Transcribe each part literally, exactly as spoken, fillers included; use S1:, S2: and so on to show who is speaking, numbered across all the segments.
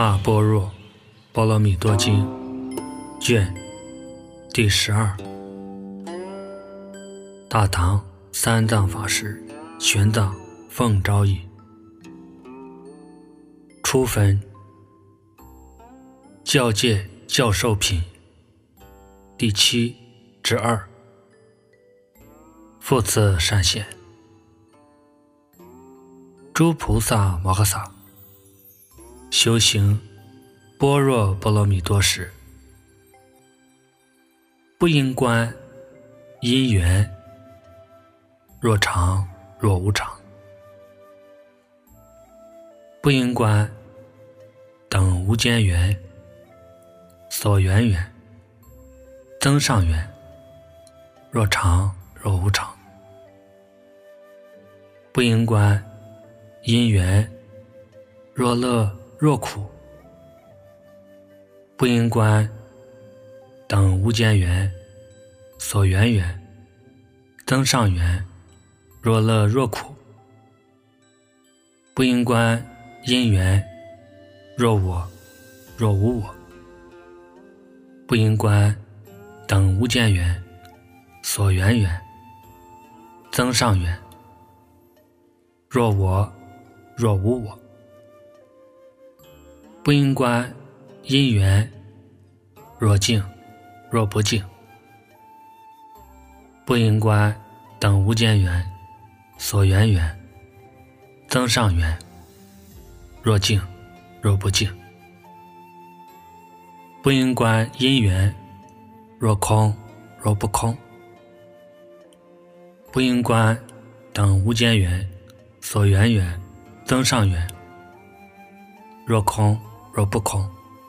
S1: 大般若波罗蜜多经卷第十二，大唐三藏法师玄奘奉诏译。初分教戒教授品第七之二。复次善显，诸菩萨摩诃萨修行般若波罗蜜多时，不应观因缘若常若无常，不应观等无间缘、所缘缘、增上缘若常若无常，不应观因缘若乐若苦，不应观等无间缘、所缘缘、增上缘若乐若苦，不应观因缘若我若无我，不应观等无间缘、所缘缘、增上缘若我若无我，不应观因缘若净若不净，不应观等无间缘、所缘缘、增上缘若净若不净，不应观因缘若空若不空，不应观等无间缘、所缘缘、增上缘若空若不空，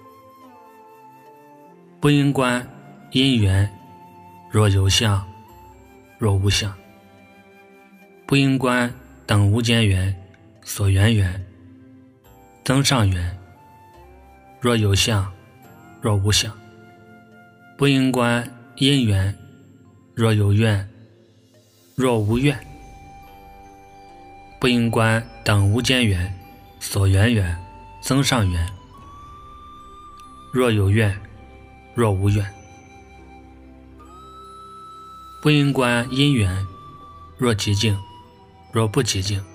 S1: 不应观因缘若有相若无相，不应观等无间缘、所缘缘、增上缘若有相若无相，不应观因缘若有愿若无愿，不应观等无间缘、所缘缘、增上缘若有愿若无愿，不应观因缘若极净若不极净，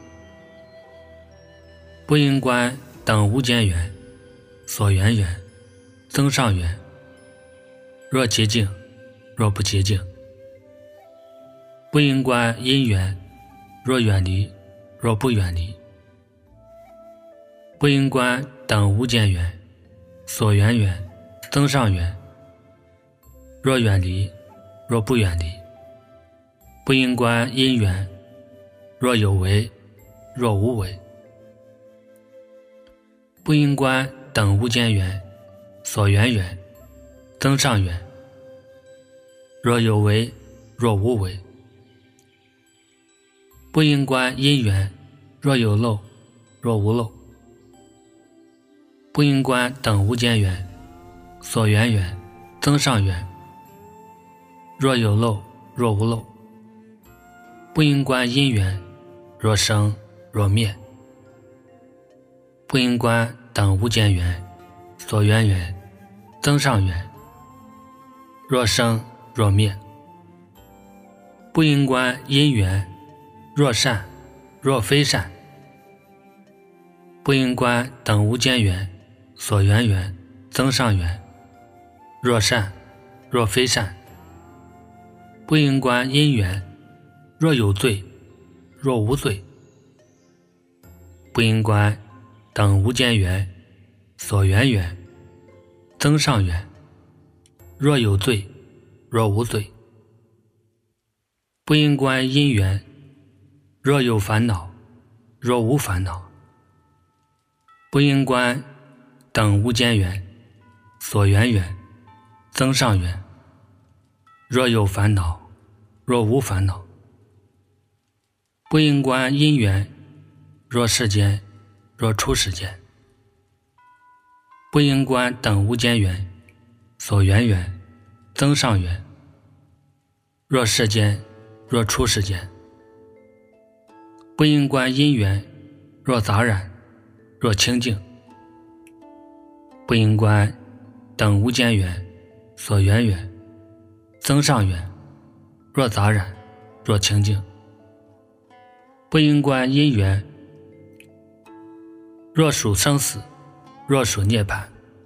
S1: 不应观等无间缘、所缘缘、增上缘若极净若不极净，不应观因缘若远离若不远离，不应观等无间缘、所缘缘、增上缘若远离若不远离，不应观因缘若有为若无为，不应观等无间缘、所缘缘、增上缘若有为若无为，不应观因缘若有漏若无漏，不应观等无间缘、所缘缘、增上缘若有漏若无漏，不应观因缘若生若灭，不应观等无间缘、所缘缘、增上缘若生若灭，不应观因缘若善若非善，不应观等无间缘、所缘缘、增上缘若善若非善，不应观因缘若有罪若无罪，不应观等无间缘、所缘缘、增上缘若有罪若无罪，不应观因缘若有烦恼若无烦恼，不应观等无间缘、所缘缘、增上缘若有烦恼若无烦恼，不应观因缘若世间若出世间，不应观等无间缘、所缘缘、增上缘若世间若出世间，不应观因缘若杂染若清净， 不应观等无间缘，所缘缘，增上缘，若杂染，若清净。不应观因缘，若属生死，若属涅槃。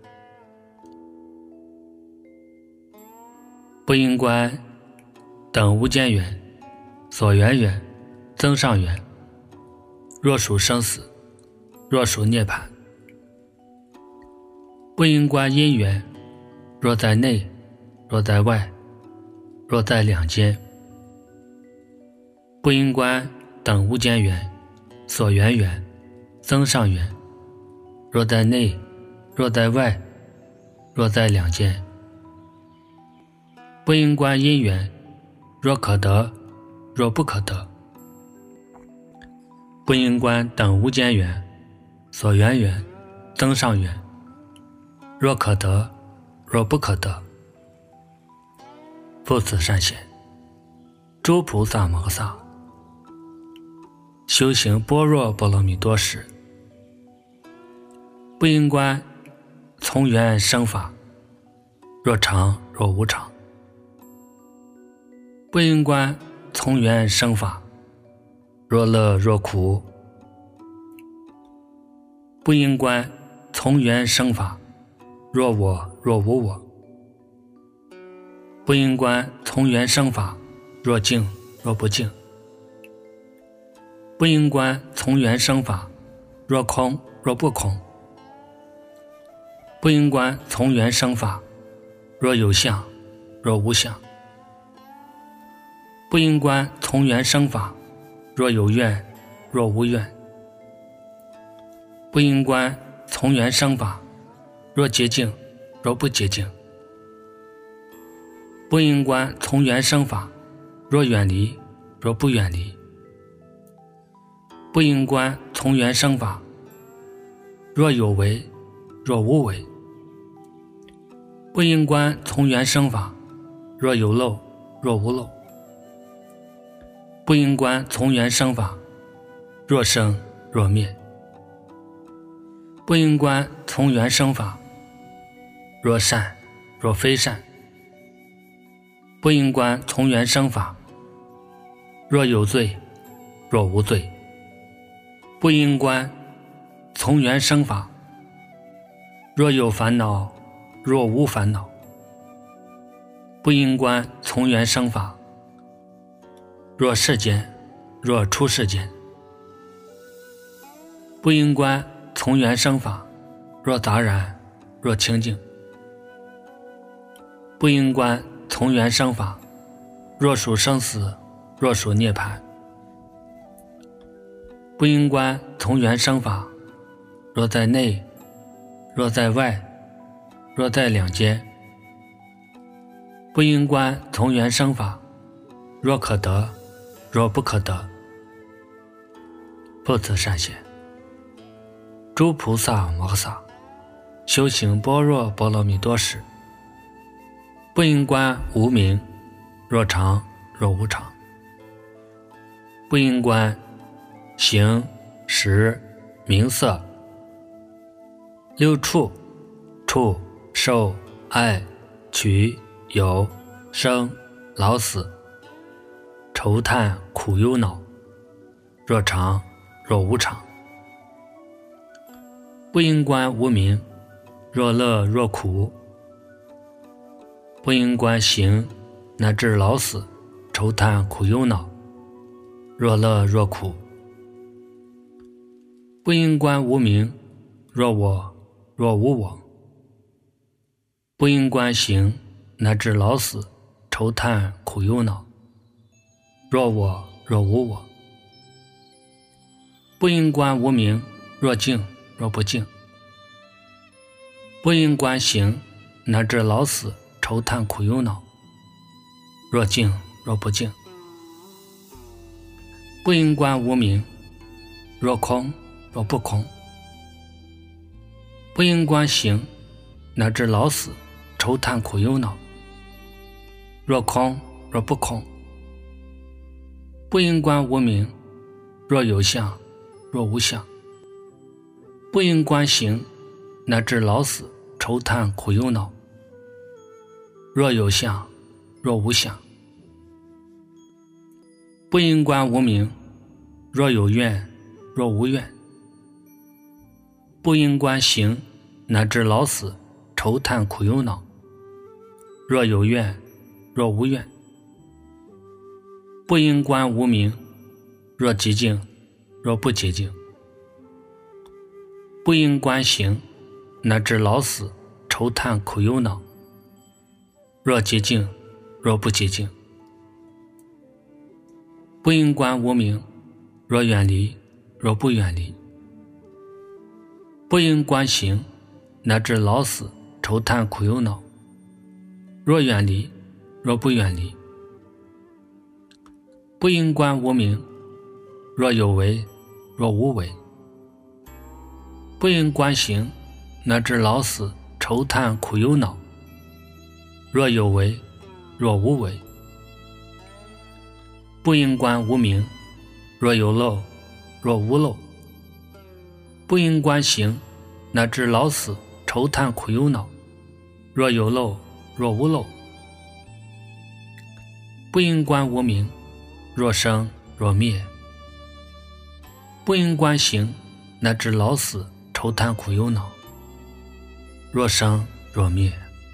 S1: 不应观等无间缘，所缘缘，增上缘，若属生死，若属涅槃。不应观因缘，若在内，若在外，若在两间。不应观等无间缘，所缘缘，增上缘，若在内，若在外，若在两间。不应观因缘，若可得，若不可得。不应观等无间缘，所缘缘，增上缘，若可得，若不可得。复此善贤，诸菩萨摩诃萨修行般若波罗蜜多时，不应观从缘生法，若常若无常。不应观从缘生法，若乐若苦。不应观从缘生法，若我若无我。不应观从缘生法，若净若不净。不应观从缘生法，若空若不空。不应观从缘生法，若有相若无相。不应观从缘生法，若有愿若无愿。不应观从缘生法，若洁净若不洁净。不应观从缘生法，若远离若不远离。不应观从缘生法，若有为若无为。不应观从缘生法，若有漏若无漏。不应观从缘生法，若生若灭。不应观从缘生法，若善若非善。不应观从缘生法，若有罪若无罪。不应观从缘生法，若有烦恼若无烦恼。不应观从缘生法，若世间若出世间。不应观从缘生法，若杂染若清净。不应观从缘生法，若属生死若属涅槃。不应观从缘生法，若在内若在外，若在两间。不应观从缘生法，若可得若不可得。复此善贤，诸菩萨摩诃萨修行般若波罗蜜多时，不应观无明，若常若无常。不应观形识名色六处触受爱取有生老死愁叹苦忧恼，若常若无常。不应观无明，若乐若苦。不应观行乃至老死愁叹苦忧恼，若乐若苦。不应观无明，若我若无我。不应观行乃至老死愁叹苦忧恼，若我若无我。不应观无明，若净若不净。不应观行乃至老死愁叹苦忧恼，若净若不净。不应观无明，若空若不空。不应观行乃至老死愁叹苦忧恼，若空若不空。不应观无明，若有相若无相。不应观行乃至老死愁叹苦忧恼。若有相，若无相。不因观无明，若有愿，若无愿。不因观行，乃至老死，愁叹苦忧恼。若有愿，若无愿。不因观无明，若寂静，若不寂静。不因观行，乃至老死，愁叹苦忧恼。若寂静，若不寂静。不因观无明，若远离，若不远离。不因观行，乃至老死，愁叹苦忧恼。若远离，若不远离。不因观无明，若有为，若无为。不因观行，乃至老死，愁叹苦忧恼。若有为，若无为。不因观无明，若有漏，若无漏。不因观行，乃至老死，愁叹苦忧恼。若有漏，若无漏。不因观无明，若生，若灭。不因观行，乃至老死，愁叹苦忧恼。若生，若灭。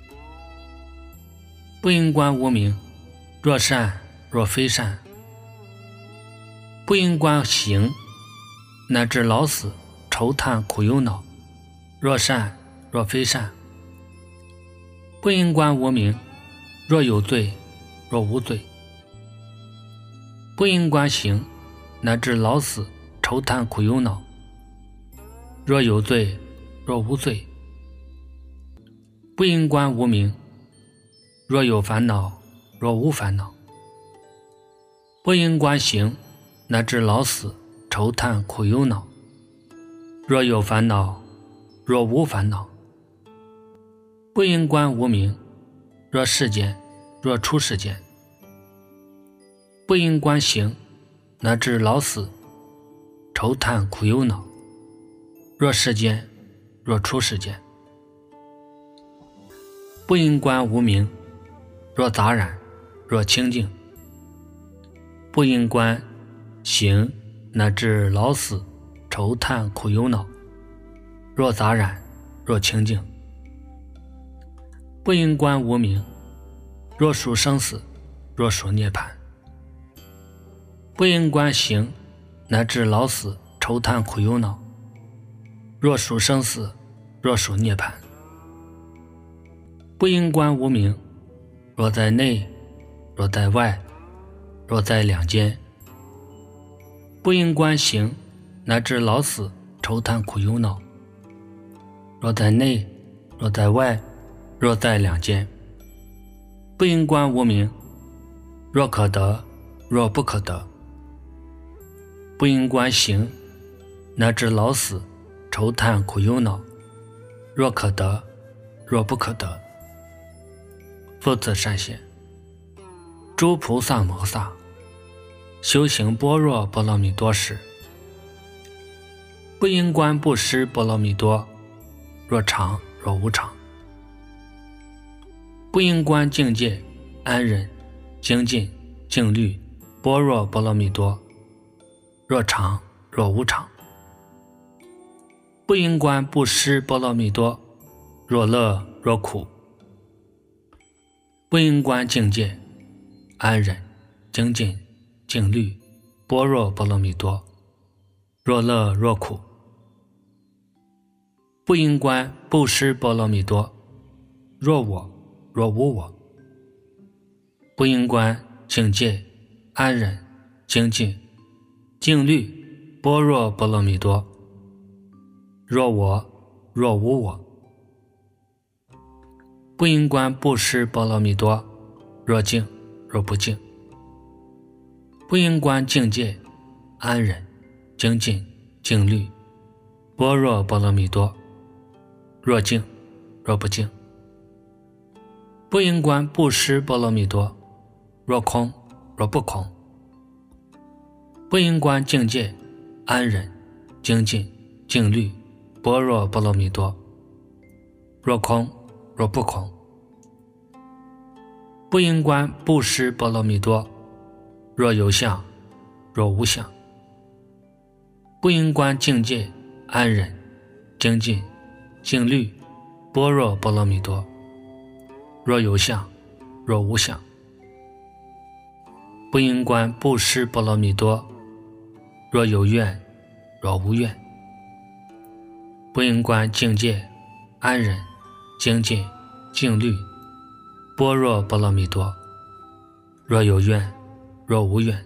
S1: 不因观无明，若善，若非善。不因观行，乃至老死，愁叹苦忧恼。若善，若非善。不因观无明，若有罪，若无罪。不因观行，乃至老死，愁叹苦忧恼。若有罪，若无罪。不因观无明，若有烦恼，若无烦恼。不因观行，乃至老死，愁叹苦忧恼。若有烦恼，若无烦恼。不因观无明，若世间，若出世间。不因观行，乃至老死，愁叹苦忧恼。若世间，若出世间。不因观无明，若杂染，若清净。不因观行，乃至老死，愁叹苦忧恼。若杂染，若清净。不因观无明，若属生死，若属涅槃。不因观行，乃至老死，愁叹苦忧恼。若属生死，若属涅槃。不因观无明，若在内，若在外，若在两间。不因观行，乃至老死，愁叹苦忧恼。若在内，若在外，若在两间。不因观无明，若可得，若不可得。不因观行，乃至老死，愁叹苦忧恼。若可得，若不可得。复次善现，诸菩萨摩萨修行般若波罗蜜多时，不因观不施波罗蜜多，若常若无常。不因观境界安忍精进静虑般若波罗蜜多，若常若无常。不因观不施波罗蜜多，若乐若苦。不因观境界安忍精进静虑般若波罗蜜多，若乐若苦。不因观不施波罗蜜多，若我若无我。不因观境界安忍精进静虑般若波罗蜜多，若我若无我。不因观不施波罗蜜多，若静若不静。不因观境界安忍精进静虑般若波罗蜜多，若静若不静。不因观不施波罗蜜多，若空若不空。不因观境界安忍精进静虑般若波罗蜜多， 若空若不空。不应观不施波罗蜜多，若有相若无相。不应观境界安忍精进静虑般若波罗蜜多，若有相若无相。不应观不施波罗蜜多，若有愿若无愿。不应观境界安忍精进静虑般若波罗蜜多，若有愿若无愿。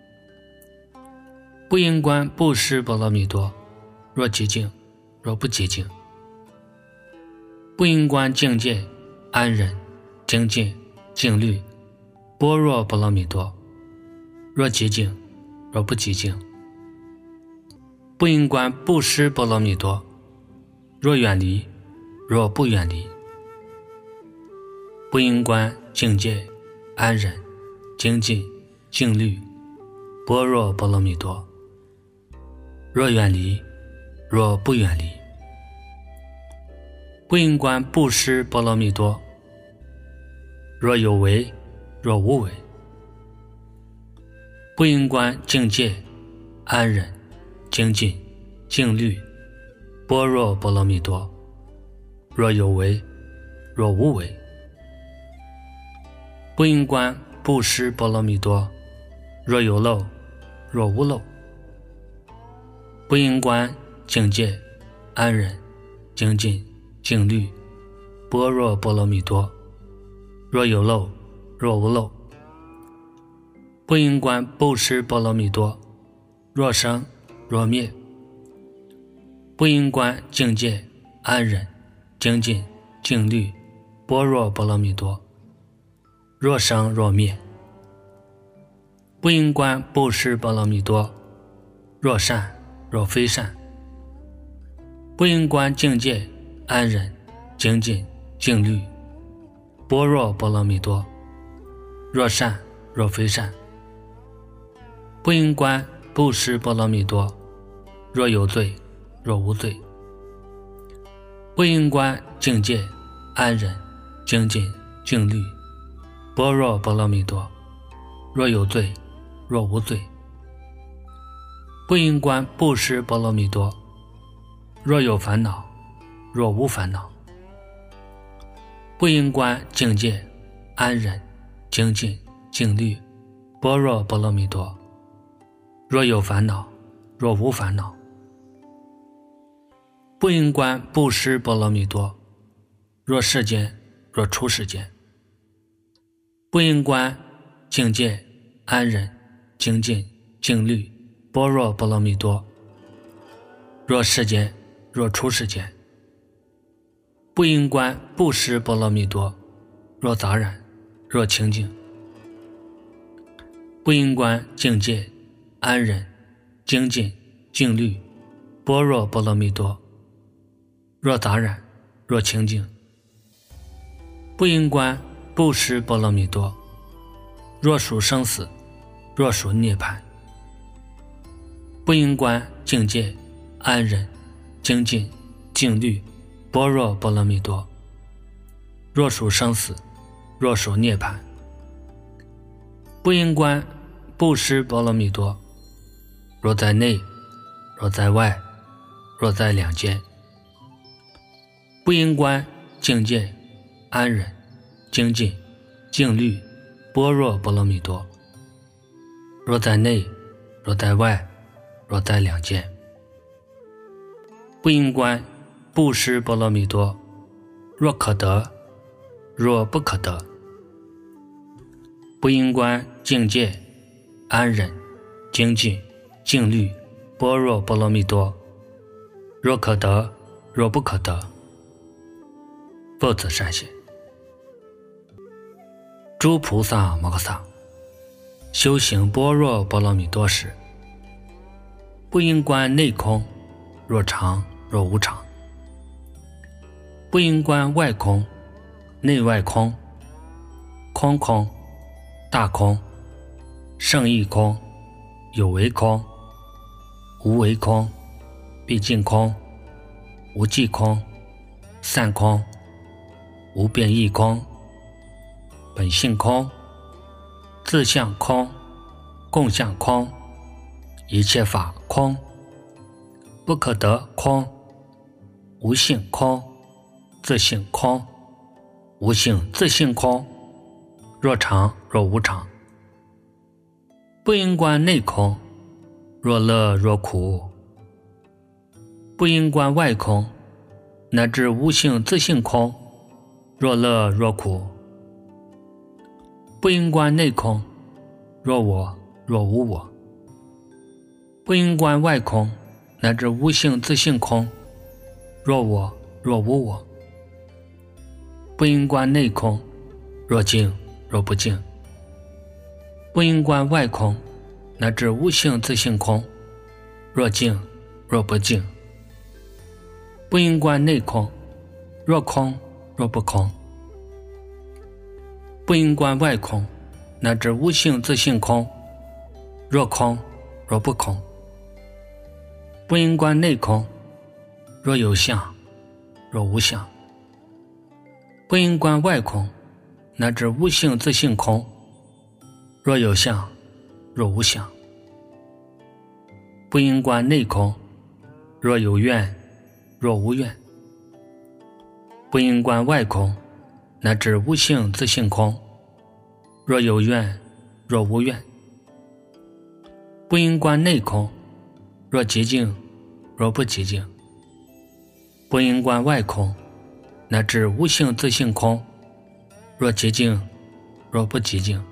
S1: 不应观不施波罗蜜多，若极静若不极静。不应观境界安忍精进静虑般若波罗蜜多，若极静若不极静。不应观不施波罗蜜多，若远离若不远离。不应观境界安忍精进静虑般若波罗蜜多，若远离若不远离。不应观不施波罗蜜多，若有为若无为。不应观境界安忍精进静虑般若波罗蜜多，若有为若无为。不应观不施波罗蜜多，若有漏若无漏。不应观境界安忍精进静虑般若波罗蜜多，若有漏若无漏。不应观不施波罗蜜多，若生若灭。不应观境界安忍精进静虑般若波罗蜜多，若生若灭。不应观不施波罗蜜多，若善若非善。不应观境界安忍精进静虑般若波罗蜜多，若善若非善。不应观不施波罗蜜多，若有罪若无罪。不应观境界安忍精进静虑般若波罗蜜多，若有罪若无罪。不应观不施波罗蜜多，若有烦恼若无烦恼。不应观境界安忍精进静虑般若波罗蜜多，若有烦恼若无烦恼。不应观不施波罗蜜多，若世间若出世间。不应观境界安忍精进静虑般若波罗蜜多，若世间若出世间。不应观不施波罗蜜多，若杂染若清净。不应观境界安忍精进静虑般若波罗蜜多，若杂染若清净。不应观不施波罗蜜多，若属生死若属涅槃。不应观境界安忍精进静虑般若波罗蜜多，若属生死若属涅槃。不应观不施波罗蜜多，若在内若在外若在两间。不应观境界安忍精进静虑般若波罗蜜多，若在内若在外若在两间。不应观不施波罗蜜多，若可得若不可得。不应观境界安忍精进静虑般若波罗蜜多，若可得若不可得。不子善显，诸菩萨摩诃萨修行般若波罗蜜多时，不应观内空，若常若无常。不应观外空，内外空，空空大空，圣义空，有为空，无为空，毕竟空，无际空，散空， 无变异空，本性空，自相空，共相空，一切法空，不可得空，无性空，自性空，无性自性空，若常若无常，不因观内空，若乐若苦，不因观外空，乃至无性自性空，若乐若苦，不因观内空，若我若无我，不因观外空，乃至无性自性空，若我若无我，不因观内空，若净若不净，不因观外空，乃至无性自性空，若净若不净，不因观内空，若空若不空，不因观外空，乃至无性自性空，若空若不空，不因观内空，若有相若无相，不因观外空，乃至无性自性空，若有相若无相，不因观内空，若有愿若无愿，不因观外空，乃至无性自性空，若有愿若无愿，不因观内空，若极静若不极静，不因观外空，乃至无性自性空，若极静若不极静，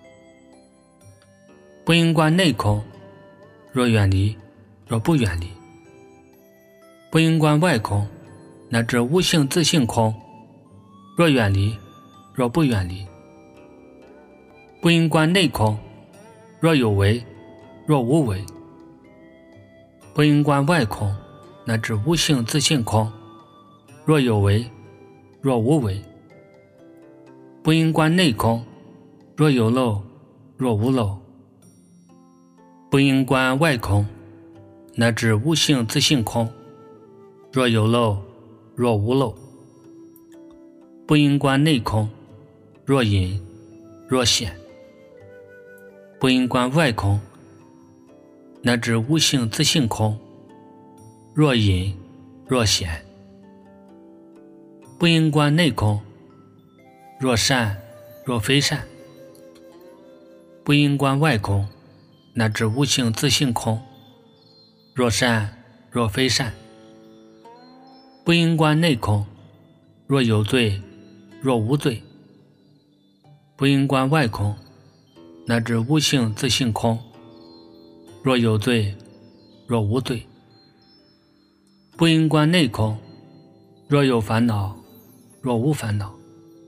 S1: 不因观内空，若远离若不远离，不因观外空，乃至无性自性空，若远离若不远离，不因观内空，若有为若无为，不因观外空，乃至无性自性空，若有为若无为，不因观内空，若有漏若无漏，不因观外空，乃至无性自性空，若有漏若无漏，不因观内空，若隐若显，不因观外空，乃至无性自性空，若隐若显，不因观内空，若善若非善，不因观外空，乃至无性自性空，若善若非善，不因观内空，若有罪若无罪，不因观外空，乃至无性自性空，若有罪若无罪，不因观内空，若有烦恼若无烦恼，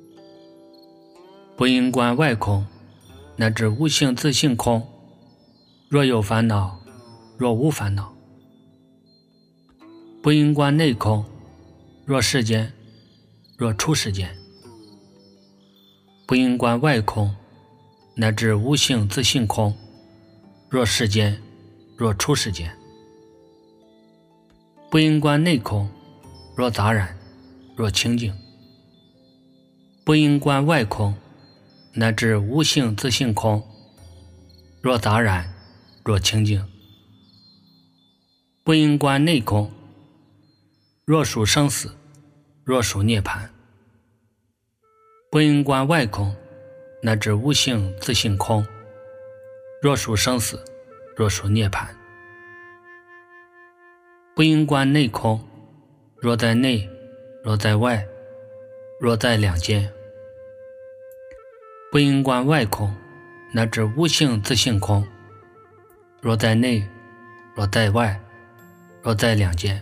S1: 不因观外空，乃至无性自性空，若有烦恼若无烦恼，不因观内空，若世间若出世间，不因观外空，乃至无性自性空，若世间若出世间，不因观内空，若杂染若清净，不因观外空，乃至无性自性空，若杂染若清净，不因观内空，若属生死若属涅槃，不因观外空，乃至无性自性空，若属生死若属涅槃，不因观内空，若在内若在外若在两间，不因观外空，乃至无性自性空，若在内若在外若在两间，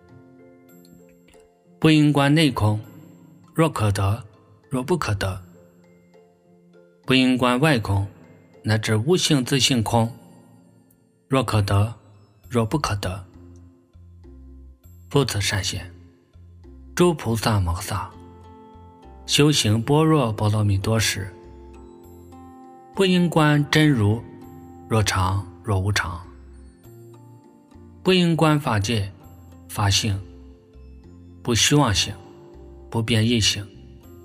S1: 不因观内空，若可得若不可得，不因观外空，乃至无性自性空，若可得若不可得。复次善现，诸菩萨摩萨修行般若波罗蜜多时，不因观真如若常若无常，不因观法界法性，不虚妄性，不变异性，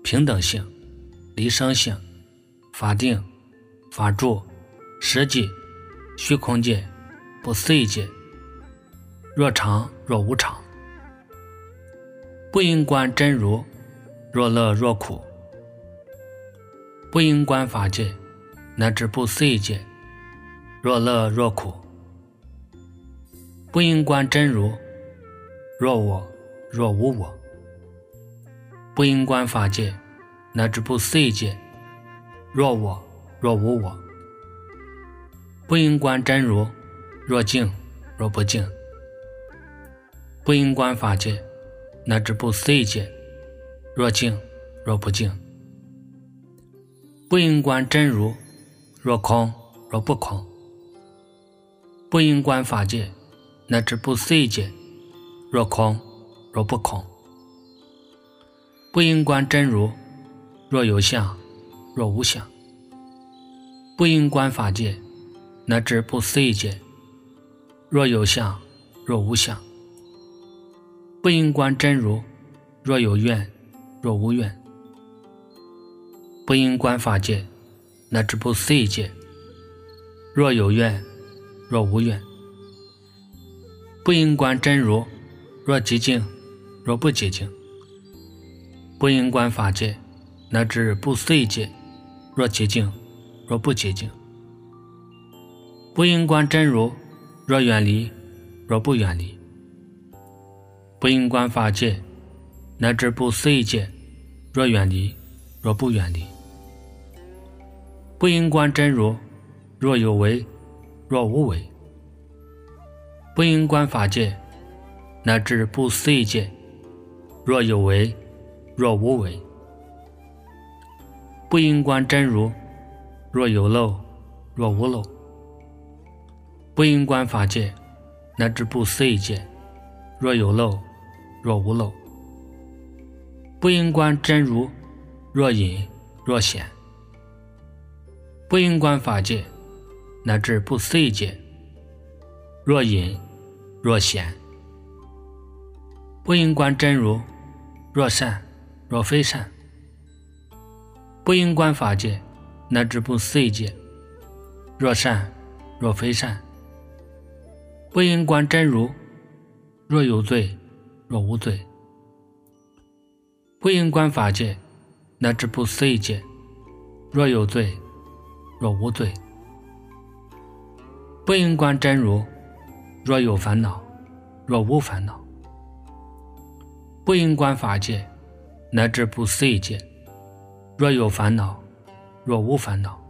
S1: 平等性、离生性、法定、法住、实际、虚空界、不思议界，若常若无常，不应观真如，若乐若苦，不应观法界，乃至不思议界，若乐若苦，不应观真如，若我若无我，不应观法界，乃至不思议界，若我若无我，不应观真如，若净若不净，不应观法界，乃至不思议界，若净若不净，不应观真如，若空若不空，不应观法界，乃至不思议界，若空若不空，不应观真如，若有相若无相，不应观法界，乃至不思议界，若有相若无相，不应观真如，若有愿若无愿，不应观法界，乃至不思议界，若有愿若无愿，不应观真如，若极净若不极净，不应观法界，乃至不思议界，若极净若不极净，不应观真如，若远离若不远离，不应观法界，乃至不思议界，若远离若不远离，不应观真如，若有为若无为，不应观法界，乃至不思议界，若有为若无为，不应观真如，若有漏若无漏，不应观法界，乃至不思议界，若有漏若无漏，不应观真如，若隐若显，不应观法界，乃至不思议界，若隐若显，不应观真如，若善若非善，不应观法界，乃至不思议界，若善若非善，不应观真如，若有罪若无罪，不应观法界，乃至不思议界，若有罪若无罪，不应观真如，若有烦恼若无烦恼，不应观法界，乃至不思议界，若有烦恼若无烦恼，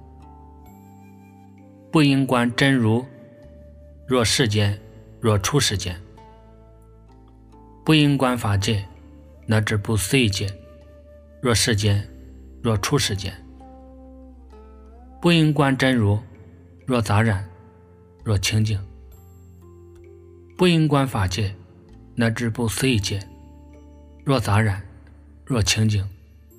S1: 不应观真如，若世间若出世间，不应观法界，乃至不思议界，若世间若出世间，不应观真如，若杂染若清净，不应观法界，乃至不思议界，若杂染若清净，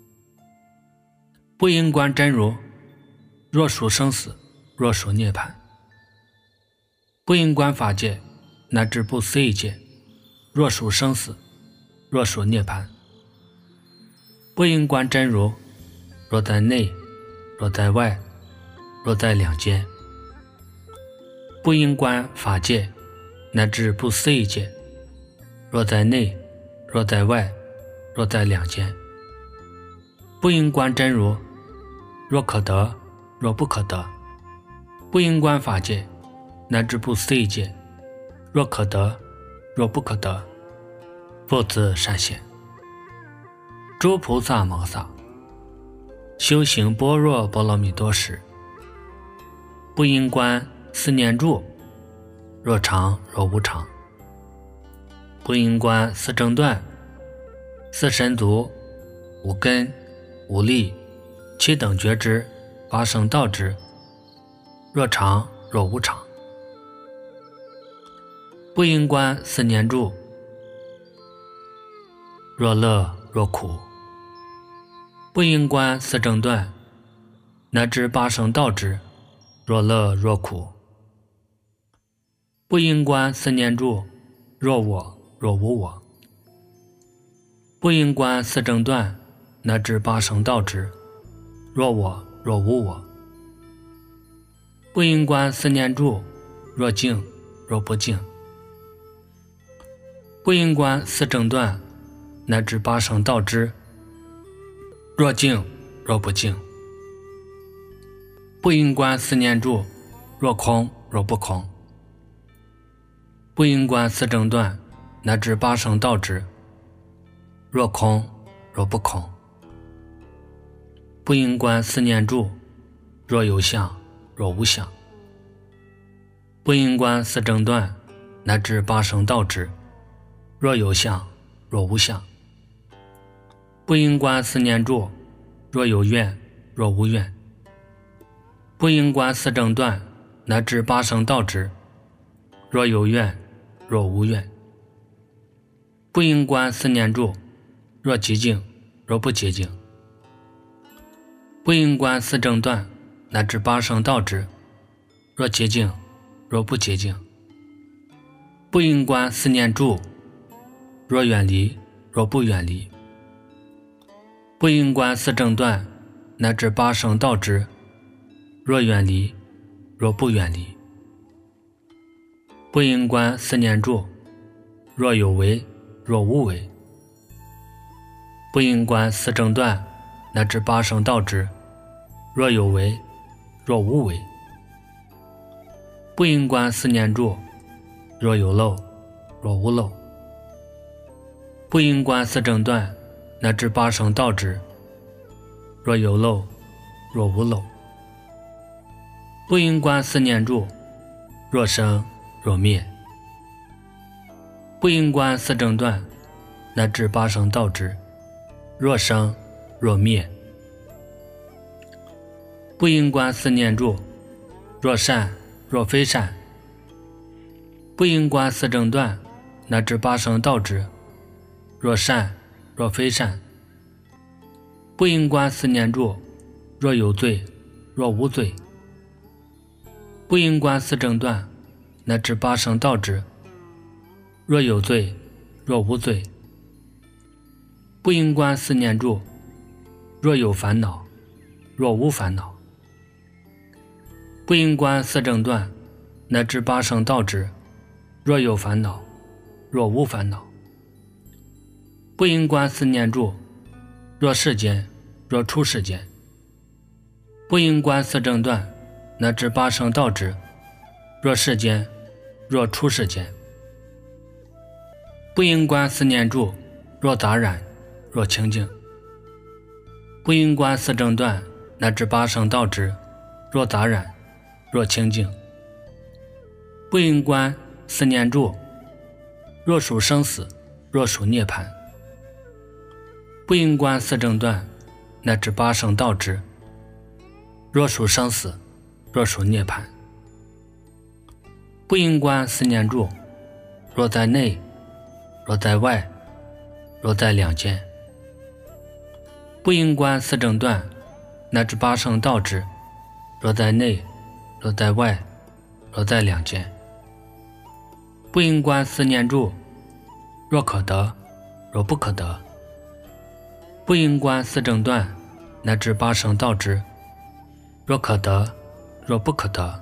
S1: 不应观真如，若属生死若属涅槃，不应观法界，乃至不思议界，若属生死若属涅槃，不应观真如，若在内若在外若在两间，不应观法界，乃至不思议界，若在内若在外若在两间，不应观真如，若可得若不可得，不应观法界，乃至不思议界，若可得若不可得，复自闪现。诸菩萨摩萨修行般若波罗蜜多时，不应观四念住，若常若无常，不应观四正断、四神足、五根、五力、七等觉知、八圣道知，若常若无常，不应观四念住，若乐若苦，不应观四正断，乃至八圣道知，若乐若苦，不应观四念住，若我若无我，不应观四正断， 乃至八圣道之。若我若无我。不因观四念住，若静若不静。不因观四正断，乃至八圣道之。若静若不静。不因观四念住，若空若不空。不因观四正断，乃至八圣道之。若空若不空。不因观四念住，若有相若无相。不因观四正断，乃至八圣道之。若有相若无相。不因观四念住，若有愿若无愿。不因观四正断，乃至八圣道之。若有愿若无愿。不因观四念住，若极静若不极静。不因观四正断，乃至八圣道之。若极静若不极静。不因观四念住，若远离若不远离。不因观四正断，乃至八圣道之。若远离若不远离。不因观四念住，若有为若无为。不因观四正断，乃至八圣道之。若有为若无为。不因观四念住，若有漏若无漏。不因观四正断，乃至八圣道之。若有漏若无漏。不因观四念住，若生若灭。不因观四正断，乃至八圣道之。若生若灭。不因观四念住，若善若非善。不因观四正断，乃至八圣道之。若善若非善。不因观四念住，若有罪若无罪。不因观四正断，乃至八圣道之。若有罪若无罪。不因观四念住，若有烦恼若无烦恼。不因观四正断，乃至八圣道之。若有烦恼若无烦恼。不因观四念住，若世间若出世间。不因观四正断，乃至八圣道之。若世间若出世间。不因观四念住，若杂染若清净。不因观四正断，乃至八圣道之。若杂染若清净。不因观四念住，若属生死若属涅槃。不因观四正断，乃至八圣道之。若属生死若属涅槃。不因观四念住，若在内若在外若在两间。不因观四正断，乃至八圣道之。若在内若在外若在两间。不因观四念住，若可得若不可得。不因观四正断，乃至八圣道之。若可得若不可得。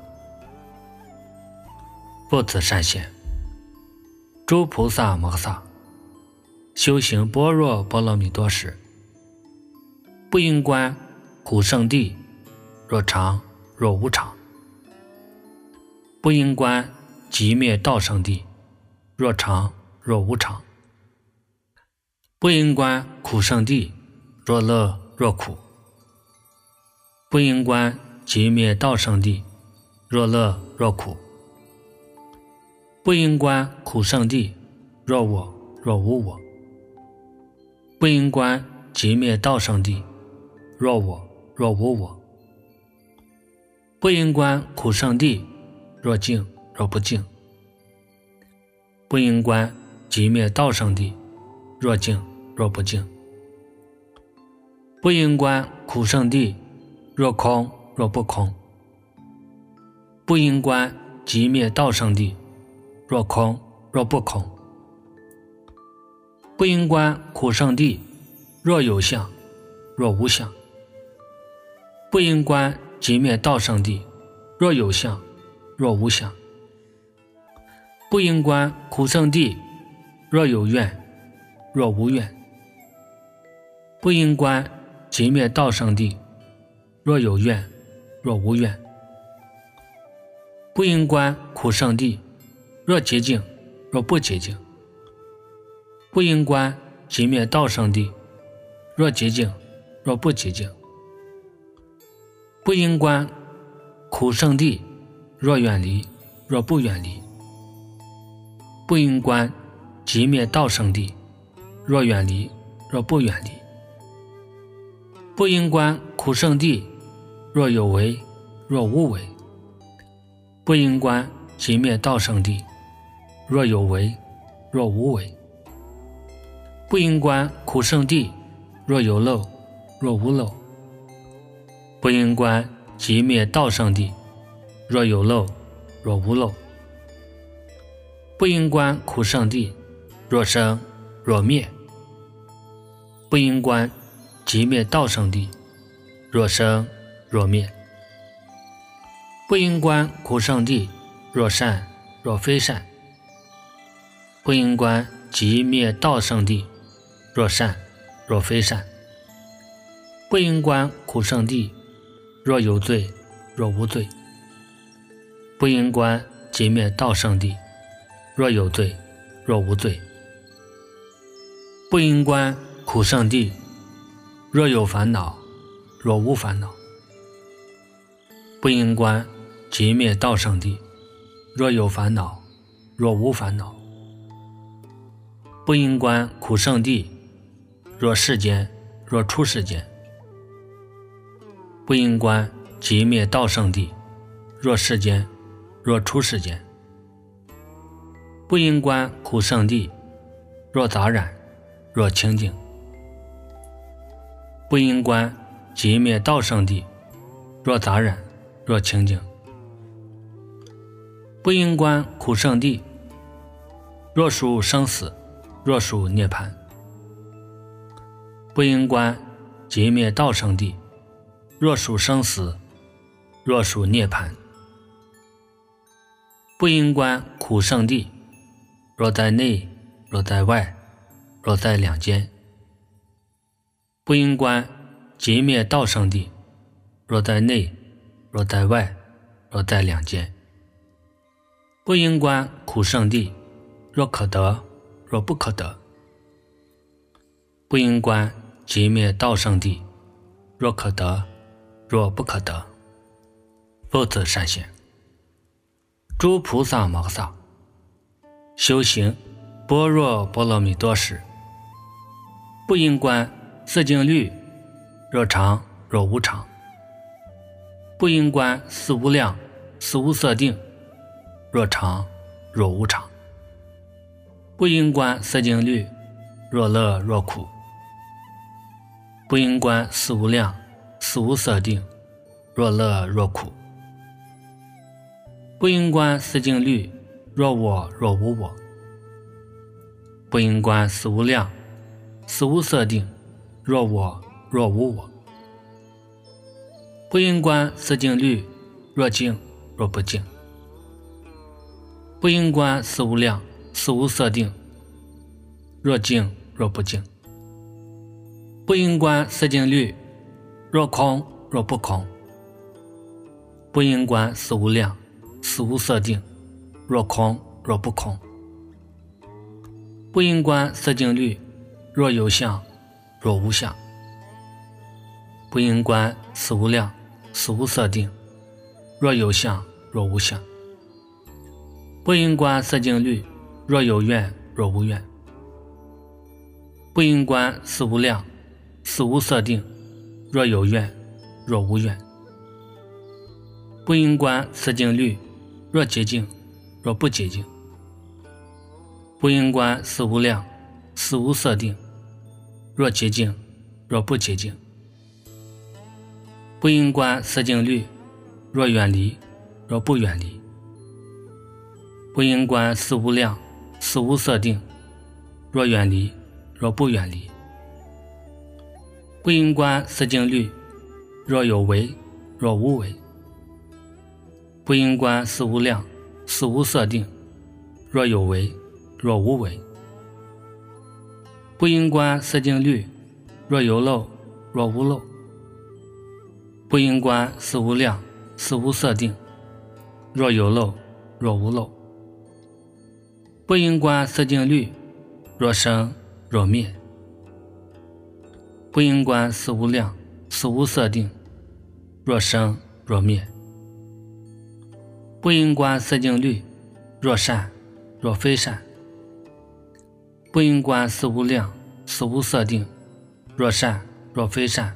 S1: 不此善现，诸菩萨摩萨修行般若波罗蜜多时，不因观苦圣地，若常若无常。不因观极灭道圣地，若常若无常。不因观苦圣地，若乐若苦。不因观极灭道圣地，若乐若苦。不因观苦圣地，若我若无我。不因观极灭道圣地，若我若无我。不因观苦圣地，若静若不静。不因观极灭道圣地，若静若不静。不因观苦圣地，若空若不空。不因观极灭道圣地，若空若不空。不因观苦圣地，若有相若无相。不因观即灭道圣地，若有相，若无相。不因观苦圣地，若有愿，若无愿。不因观即灭道圣地，若有愿，若无愿。不因观苦圣地，若洁净，若不洁净。不因观即灭道圣地，若洁净，若不洁净。不因观苦圣地，若远离，若不远离。不因观即灭道圣地，若远离，若不远离。不因观苦圣地，若有为，若无为。不因观即灭道圣地，若有为，若无为。不因观苦圣地，若有漏，若无漏。不因观即灭道圣地，若有漏，若无漏。不因观苦圣地，若生，若灭。不因观即灭道圣地，若生，若灭。不因观苦圣地，若善，若非善。不因观即灭道圣地，若善，若非善。不因观苦圣地，若有罪，若无罪。不因观即灭道圣地，若有罪，若无罪。不因观苦圣地，若有烦恼，若无烦恼。不因观即灭道圣地，若有烦恼，若无烦恼。不因观苦圣地，若世间，若出世间。不因观即灭道圣地，若世间，若出世间。不因观苦圣地，若杂染，若清净。不因观即灭道圣地，若杂染，若清净。不因观苦圣地，若属生死，若属涅槃。不因观即灭道圣地，若属生死，若属涅槃。不因观苦圣地，若在内，若在外，若在两间。不因观即灭道圣地，若在内，若在外，若在两间。不因观苦圣地，若可得，若不可得。不因观即灭道圣地，若可得，若不可得。否则善显。诸菩萨摩萨修行般若波罗蜜多时，不因观四境律，若常，若无常。不因观四无量，四无色定，若常，若无常。不因观四境律，若乐，若苦。不因观四无量，四无色定，若乐，若苦。不因观四境律，若我，若无我。不因观四无量，四无色定，若我，若无我。不因观四境律，若净，若不净。不因观四无量，四无色定，若净，若不净。不因观四境律，若空，若不空。不因观四无量，四无色定，若空，若不空。不因观四境律，若有相，若无相。不因观四无量，四无色定，若有相，若无相。不因观四境律，若有愿，若无愿。不因观四无量，四无色定，若有愿，若无愿。不因观四境律，若洁净，若不洁净。不因观四无量，四无色定，若洁净，若不洁净。不因观四境律，若远离，若不远离。不因观四无量，四无色定，若远离，若不远离。 不应观四境律，若有为，若无为。不应观四无量，四无色定，若有为，若无为。不应观四境律，若有漏，若无漏。不应观四无量，四无色定，若有漏，若无漏。不应观四境律，若生若灭。不应观四无量，四无色定，若生若灭。不应观四境律，若善若非善。不应观四无量，四无色定，若善若非善。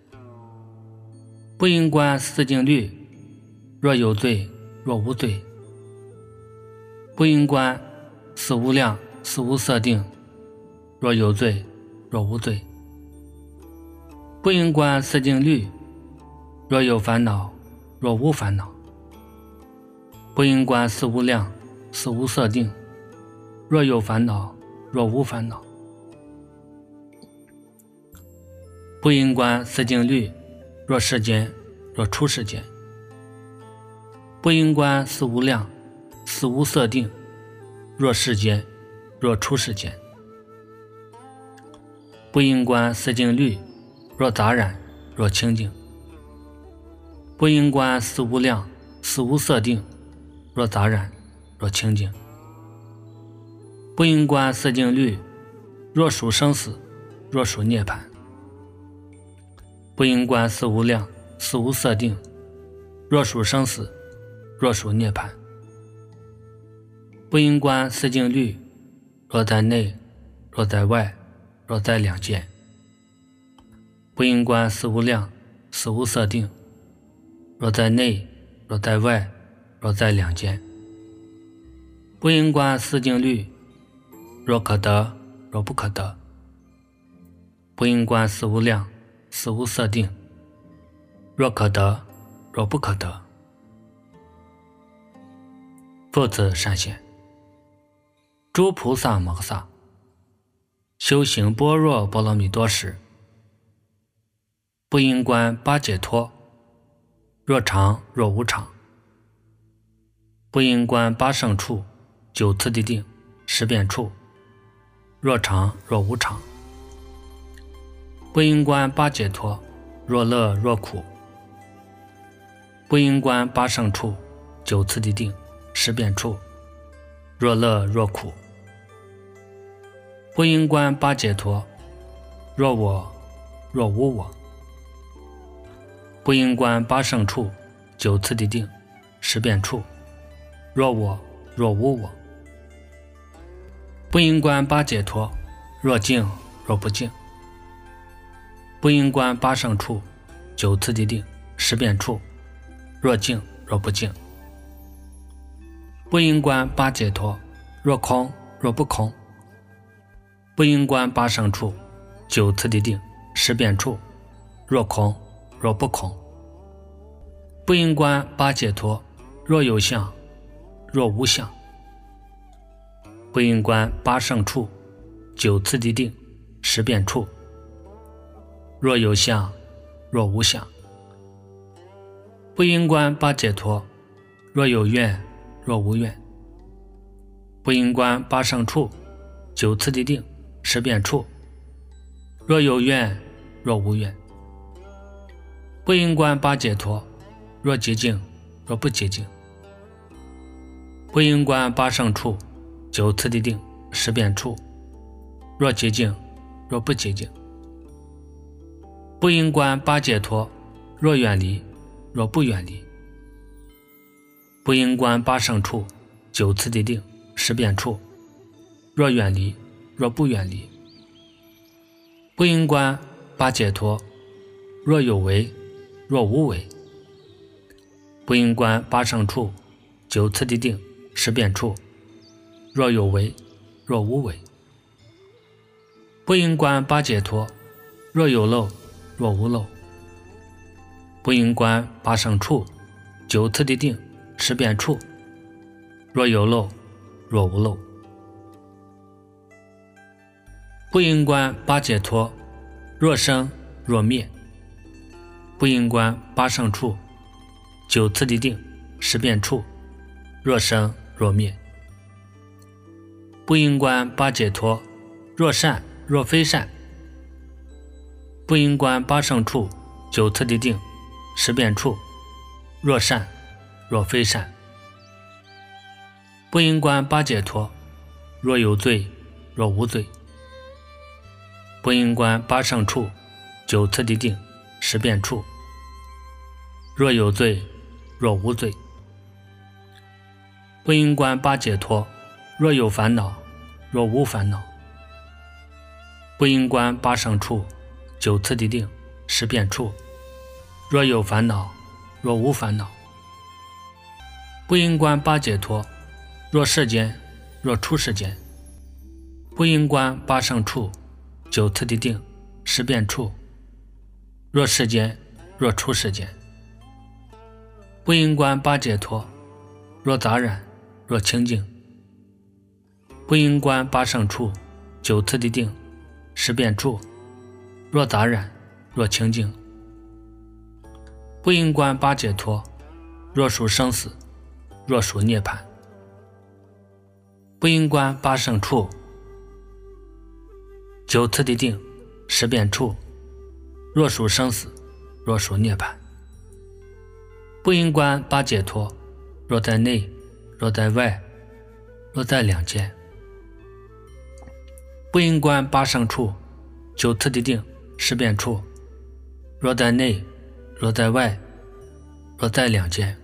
S1: 不应观四境律，若有罪若无罪。不应观四无量，四无色定，若有罪若无罪。不应观四境律，若有烦恼若无烦恼。不应观四无量，四无色定，若有烦恼若无烦恼。不应观四境律，若世间若出世间。不应观四无量，四无色定，若世间若出世间。不应观四境律，若杂染若清净。不应观四无量，四无色定，若杂染若清净。不应观四境律，若属生死，若属涅槃。不应观四无量，四无色定，若属生死，若属涅槃。不应观四境律，若在内，若在外，若在两界。不应观四无量，四无色定，若在内，若在外，若在两界。不应观四境律，若可得，若不可得。不应观四无量，四无色定，若可得，若不可得。复次善现，诸菩萨摩诃萨修行般若波罗蜜多时，不应观八解脱，若常若无常。不应观八胜处，九次第定，十变处，若常若无常。不应观八解脱，若乐若苦。不应观八胜处，九次第定，十变处，若乐若苦。不应观八解脱，若我若无我。不应观八胜处，九次第定，十变处，若我若无我。不应观八解脱，若净若不净。不应观八胜处，九次第定，十变处，若净若不净。不应观八解脱，若空若不空。不应观八胜处，九次第定，十变处，若空若不空。不应观八解脱，若有相若无相。不应观八胜处，九次第定，十变处，若有相若无相。不应观八解脱，若有愿若无愿。不应观八胜处，九次第定，十变处，若有愿若无愿。不应观八解脱，若洁净若不洁净。不应观八胜处，九次第定，十变处，若洁净若不洁净。不应观八解脱，若远离若不远离。不应观八胜处，九次第定，十变处，若远离若不远离。不应观八解脱，若有为若无为。不应观八胜处，九次第定，十变处，若有为若无为。不应观八解脱，若有漏若无漏。不应观八胜处，九次第定，十变处，若有漏若无漏。不应观八解脱，若生若灭。不因观八圣处，九次第定，十变处，若生若灭。不因观八解脱，若善若非善。不因观八圣处，九次第定，十变处，若善若非善。不因观八解脱，若有罪若无罪。不因观八圣处，九次第定，十变处，若有罪若无罪。不因观八解脱，若有烦恼若无烦恼。不因观八圣处，九次第定，十变处，若有烦恼若无烦恼。不因观八解脱，若世间若出世间。不因观八圣处，九次第定，十变处，若世间若出世间。不因观八解脱，若杂染若清净。不因观八圣处，九次第定，十变处，若杂染若清净。不因观八解脱，若属生死若属涅槃。不因观八圣处，九次第定，十变处，若属生死若属涅槃。不因观八解脱，若在内若在外若在两间。不因观八圣处，九次第定，十变处，若在内若在外若在两间。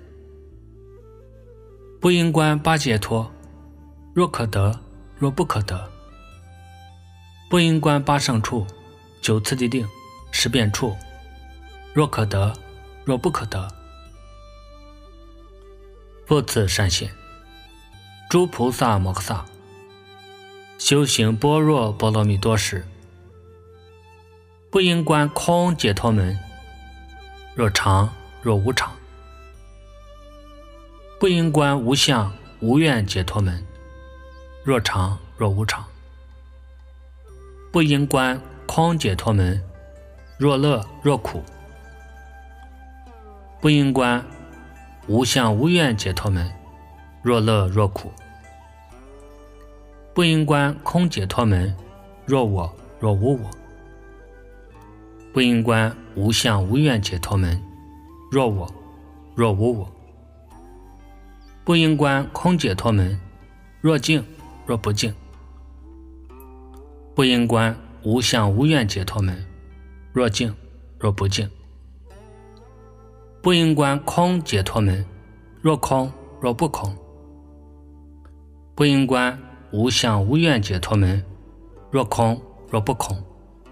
S1: 不因观八解脱，若可得若不可得。不因观八圣处，九次第定，十变处，若可得若不可得。复次善现，诸菩萨摩诃萨修行般若波罗蜜多时，不因观空解脱门，若常若无常。不因观无相无愿解脱门，若常若无常。不因观空解脱门，若乐若苦。不因观无相无愿解脱门，若乐若苦。不因观空解脱门，若我若无我。不因观无相无愿解脱门，若我若无我。不因观空解脱门，若净若不净。不因观无相无愿解脱门，若净若不净。不因观空解脱门，若空若不空。不因观无相无愿解脱门，若空若不空。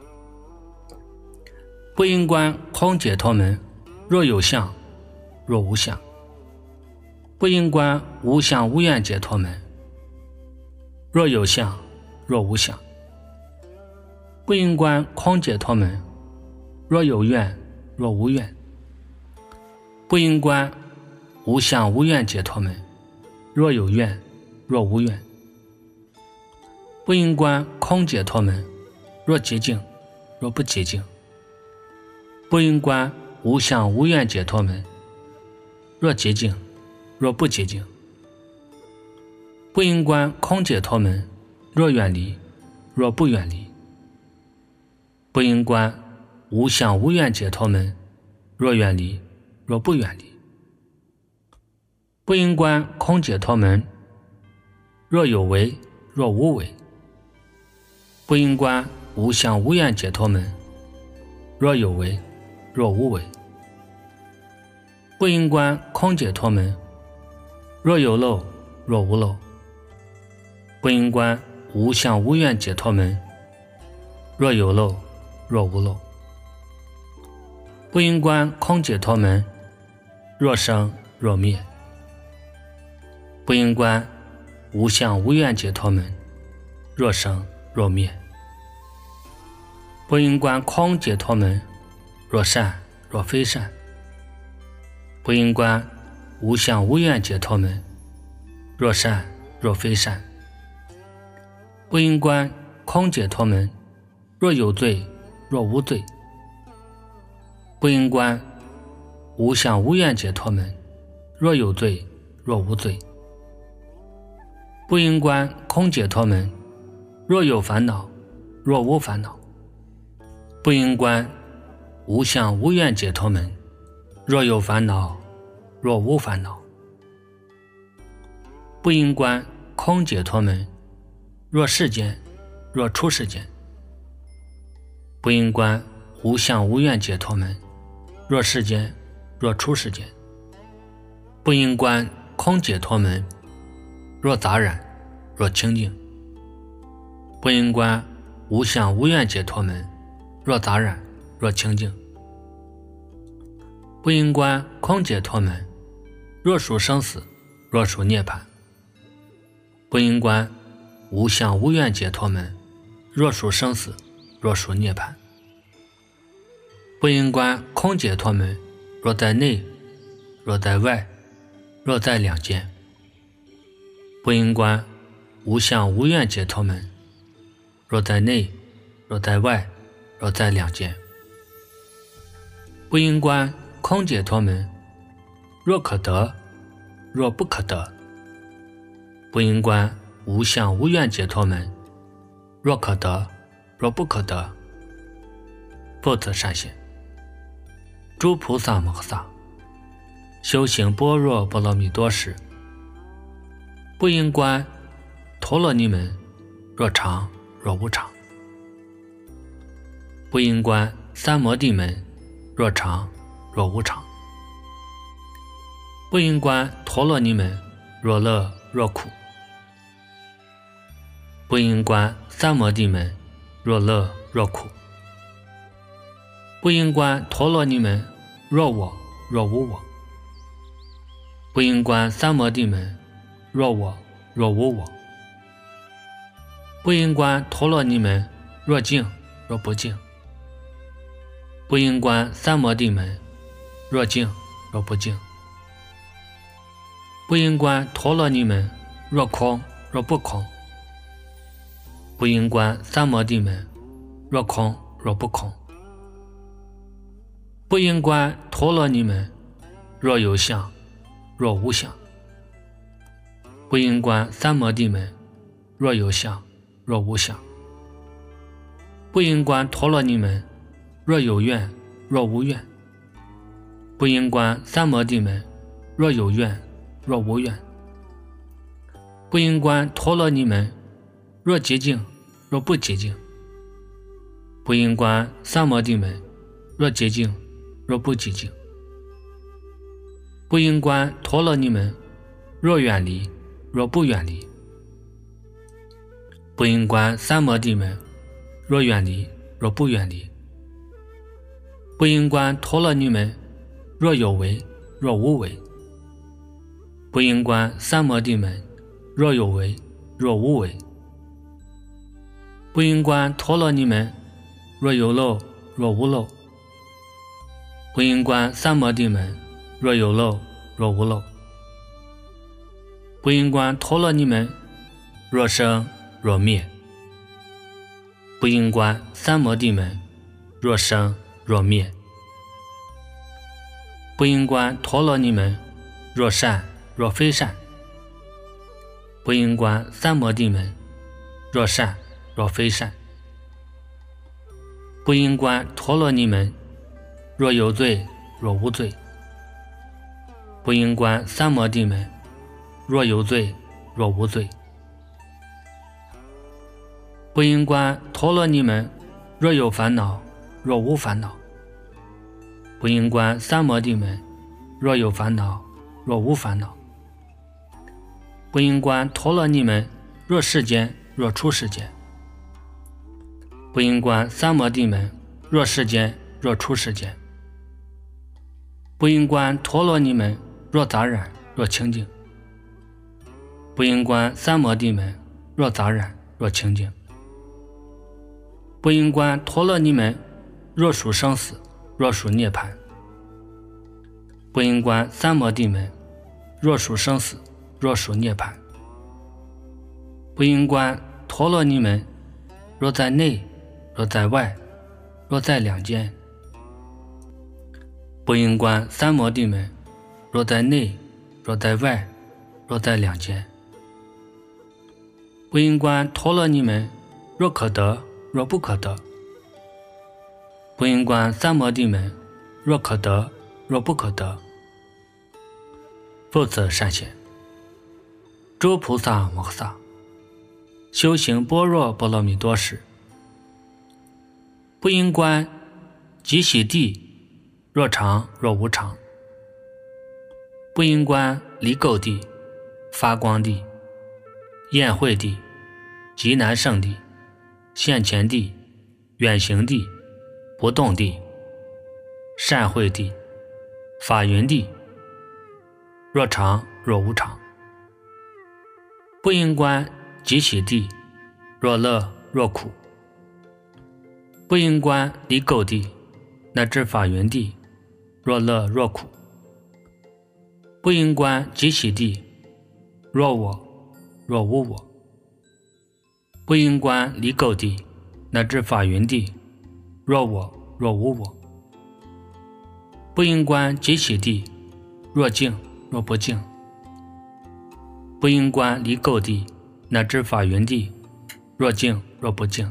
S1: 不因观空解脱门，若有相若无相。不因观无相无愿解脱门，若有相若无相。不因观空解脱门，若有愿若无愿。不因观无相无愿解脱门，若有愿若无愿。不因观空解脱门，若极静若不极静。不因观无相无愿解脱门，若极静若不极静。不因观空解脱门，若远离若不远离。不因观无相无愿解脱门，若远离若不远离。不因观空解脱门，若有为若无为。不因观无相无愿解脱门，若有为若无为。不因观空解脱门，若有漏若无漏。不因观无相无愿解脱门，若有漏若无漏。不因观空解脱门，若生若灭。不因观无相无愿解脱门，若生若灭。不因观空解脱门，若善若非善。不因观无相无愿解脱门，若善若非善。不因观空解脱门，若有罪若无罪。 不应观无相无愿解脱门，若有罪若无罪。不应观空解脱门，若有烦恼若无烦恼。不应观无相无愿解脱门，若有烦恼若无烦恼。不应观空解脱门，若世间若出世间。不应观无相无愿解脱门，若世间若出世间。不应观空解脱门，若杂染若清净。不应观无相无愿解脱门，若杂染若清净。不应观空解脱门，若属生死若属涅槃。不应观无相无愿解脱门，若属生死若属涅槃。不应观空解脱门，若在内若在外若在两间。不应观无相无愿解脱门，若在内若在外若在两间。不应观空解脱门，若可得若不可得。不应观无相无愿解脱门，若可得若不可得。复次善现，诸菩萨摩诃萨修行般若波罗蜜多时，不应观陀罗尼门，若常若无常。不应观三摩地门，若常若无常。不应观陀罗尼门，若乐若苦。不应观三摩地门，若乐若苦。不应观陀罗尼门，若我若无我。不应观三摩地门，若我若无我。不应观陀罗尼门，若净若不净。不应观三摩地门，若净若不净。不应观陀罗尼门，若空若不空。不应观三摩地门，若空若不空。不应观陀罗尼门，若有相若无相。不应观三摩地门，若有相若无相。不应观陀罗尼门，若有愿若无愿。不应观三摩地门，若有愿若无愿。不应观陀罗尼门，若洁净若不洁净。不应观三摩地门，若洁净若不洁净。不应观陀罗尼门，若远离若不远离。不应观三摩地门，若远离若不远离。不应观陀罗尼门，若有为若无为。不应观三摩地门，若有为若无为。不应观陀罗尼门，若有漏若无漏。不应观三摩地门，若有漏若无漏。不应观陀罗尼门，若生若灭。不应观三摩地门，若生若灭。不应观陀罗尼门，若善若非善。不应观三摩地门，若善若非善。不应观陀罗尼门，若有罪若无罪。不应观三摩地门，若有罪若无罪。不应观陀罗尼门，若有烦恼若无烦恼。不应观三摩地门，若有烦恼若无烦恼。不应观陀罗尼门，若世间若出世间。不应观三摩地门，若世间若出世间。不应观陀罗尼门，若杂染若清净。不应观三摩地门，若杂染若清净。不应观陀罗尼门，若属生死若属涅槃。不应观三摩地门，若属生死若属涅槃。不应观陀罗尼门，若在内若在外若在两间。 不应观三摩地门，若在内，若在外，若在两间。不应观陀罗尼门，若可得，若不可得。不应观三摩地门，若可得，若不可得。复次善贤，诸菩萨摩诃萨修行般若波罗蜜多时，不应观极喜地，若常若无常。不应观离垢地、发光地、宴会地、极难胜地、现前地、远行地、不动地、善会地、法云地，若常若无常。不应观极喜地，若乐若苦。不应观离垢地，乃至法云地，若乐若苦。不应观极喜地，若我若无我。不应观离垢地，乃至法云地，若我若无我。不应观极喜地，若净若不净。不应观离垢地，乃至法云地，若净若不净。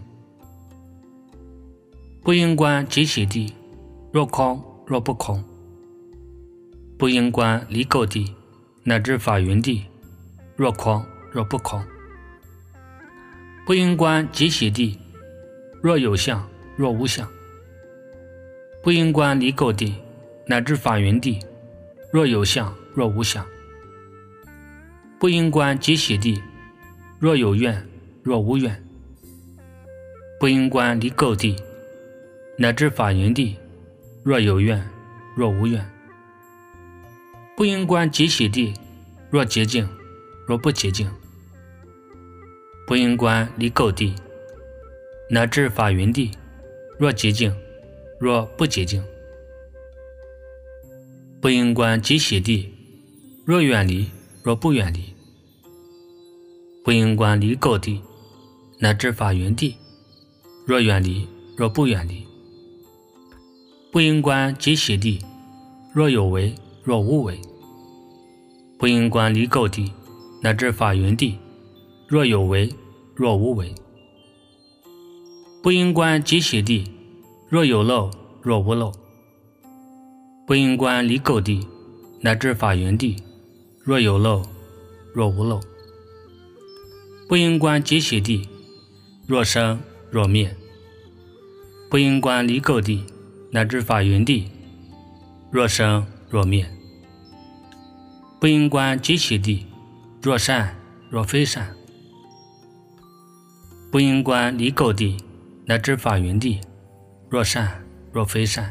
S1: 不应观极喜地，若空若不空。不应观离垢地，乃至法云地，若空若不空。不应观极喜地，若有相若无相。不应观离垢地，乃至法云地，若有相若无相。不应观极喜地，若有愿若无愿。不应观离垢地，乃至法云地，若有愿若无愿。不应观极喜地，若洁净若不洁净。不应观离垢地，乃至法云地，若洁净若不洁净。不应观极喜地，若远离若不远离。不应观离垢地，乃至法云地，若远离若不远离。不应观极喜地，若有为若无为。不应观离垢地，乃至法云地，若有为若无为。不应观极喜地，若有漏若无漏。不应观离垢地，乃至法云地，若有漏若无漏。不应观极喜地，若生若灭。不应观离垢地，乃至法云地，若生若灭。不应观极喜地，若善若非善。不应观离垢地，乃至法云地，若善若非善。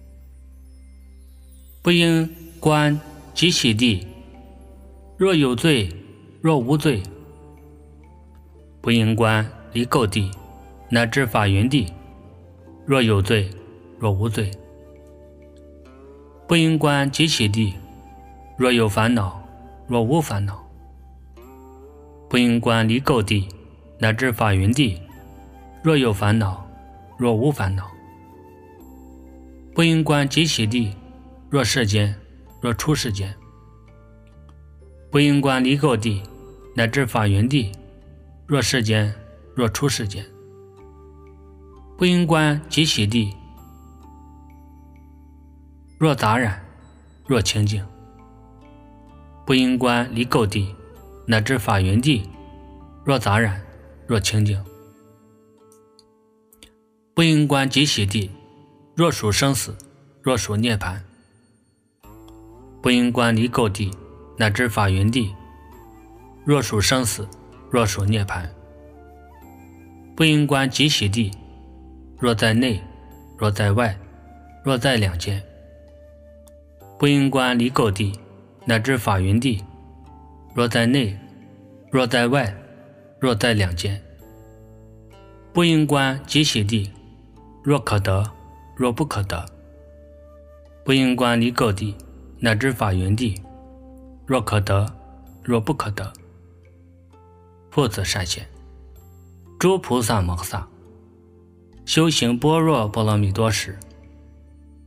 S1: 不应观极喜地，若有罪若无罪。不应观离垢地，乃至法云地，若有罪若无罪。不应观极喜地，若有烦恼若无烦恼。不应观离垢地，乃至法云地，若有烦恼若无烦恼。不应观极喜地，若世间若出世间。不应观离垢地，乃至法云地，若世间若出世间。不应观极喜地，若杂染若清净。不应观离垢地，乃至法云地，若杂染若清净。不应观极喜地，若属生死若属涅槃。不应观离垢地，乃至法云地，若属生死若属涅槃。不应观极喜地，若在内若在外若在两间。不应观离垢地，乃至法云地，若在内若在外若在两间。不应观极喜地，若可得若不可得。不应观离垢地，乃至法云地，若可得若不可得。复次善贤，诸菩萨摩诃萨修行般若波罗蜜多时，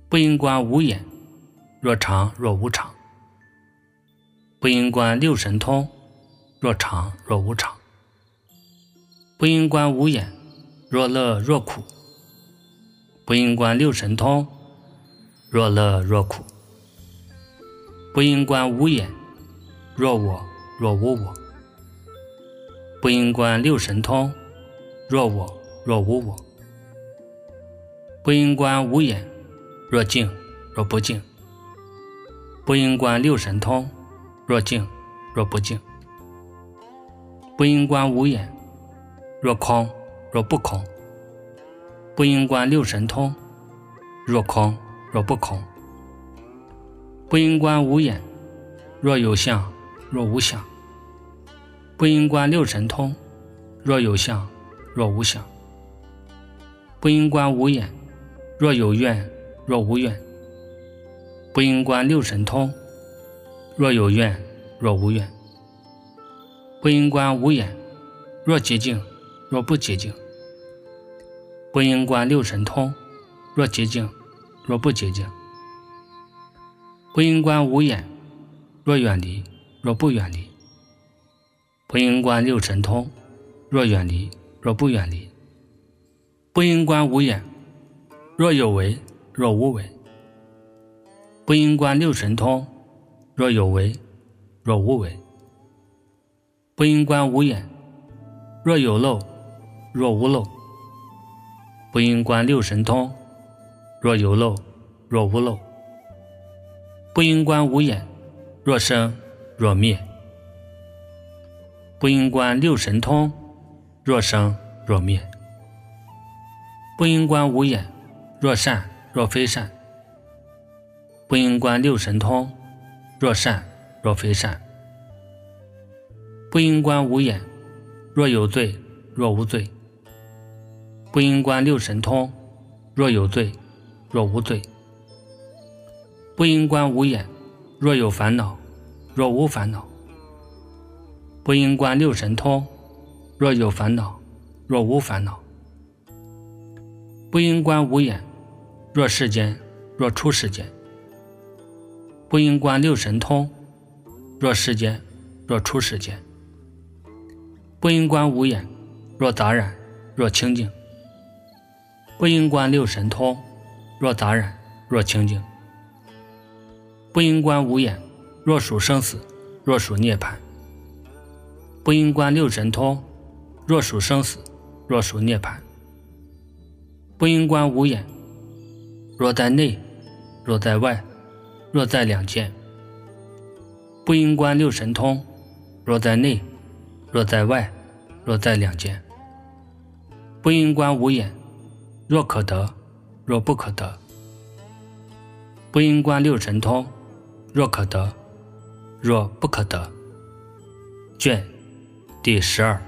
S1: 不应观五眼，若常若无常。不应观六神通，若常若无常。不应观五眼，若乐若苦。不应观六神通，若乐若苦。不应观五眼，若我若无我。不应观六神通，若我若无我。不应观五眼，若静若不静。不应观六神通，若静若不静。不应观五眼，若空若不空。不应观六神通，若空若不空。不应观五眼，若有相若无相。不应观六神通，若有相若无相。不应观五眼，若有愿若无愿。不应观六神通，若有愿若无愿。不应观五眼，若洁净若不洁净。不应观六神通，若洁净若不洁净。不应观五眼，若远离若不远离。不应观六神通，若远离若不远离。不应观五眼，若有为若无为。不应观六神通，若有为若无为。不应观五眼，若有漏若无漏。不应观六神通，若有漏若无漏。不应观五眼，若生若灭。不应观六神通，若生若灭。不应观五眼，若善若非善。不应观六神通，若善若非善。不应观五眼，若有罪若无罪。不应观六神通，若有罪若无罪。不应观五眼，若有烦恼若无烦恼。不应观六神通，若有烦恼若无烦恼。不应观五眼，若世间若出世间。不应观六神通，若世间若出世间。不应观五眼，若杂染若清净。不应观六神通，若杂染若清净。不应观五眼，若属生死若属涅槃。不应观六神通，若属生死若属涅槃。不应观五眼，若在内若在外若在两见。不应观六神通，若在内若在外若在两见。不应观五眼，若可得若不可得。不应观六神通，若可得若不可得。卷第十二。